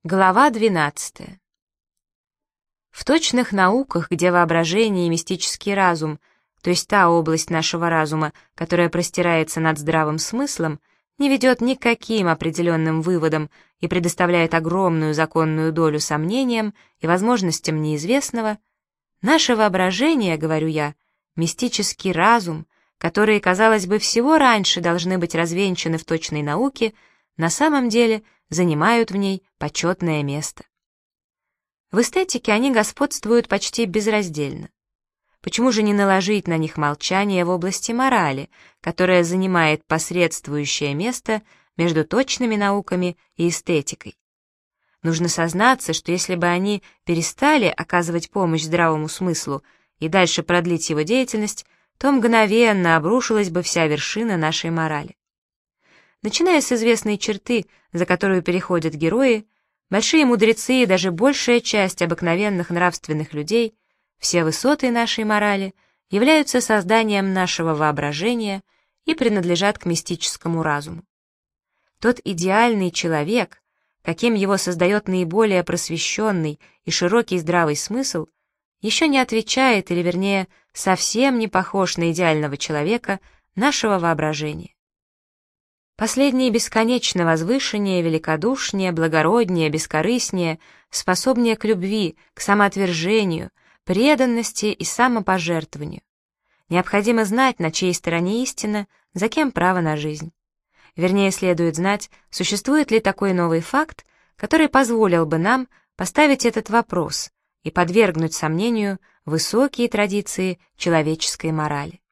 Глава 12. В точных науках, где воображение и мистический разум, то есть та область нашего разума, которая простирается над здравым смыслом, не ведет ни к каким определенным выводам и предоставляет огромную законную долю сомнениям и возможностям неизвестного, наше воображение, говорю я, мистический разум, которые, казалось бы, всего раньше должны быть развенчаны в точной науке, на самом деле занимают в ней почетное место. В эстетике они господствуют почти безраздельно. Почему же не наложить на них молчание в области морали, которая занимает посредствующее место между точными науками и эстетикой? Нужно сознаться, что если бы они перестали оказывать помощь здравому смыслу и дальше продлить его деятельность, то мгновенно обрушилась бы вся вершина нашей морали. Начиная с известной черты, за которую переходят герои, большие мудрецы и даже большая часть обыкновенных нравственных людей, все высоты нашей морали являются созданием нашего воображения и принадлежат к мистическому разуму. Тот идеальный человек, каким его создает наиболее просвещенный и широкий здравый смысл, еще не отвечает, или вернее, совсем не похож на идеального человека нашего воображения. Последние бесконечно возвышеннее, великодушнее, благороднее, бескорыстнее, способнее к любви, к самоотвержению, преданности и самопожертвованию. Необходимо знать, на чьей стороне истина, за кем право на жизнь. Вернее, следует знать, существует ли такой новый факт, который позволил бы нам поставить этот вопрос и подвергнуть сомнению высокие традиции человеческой морали.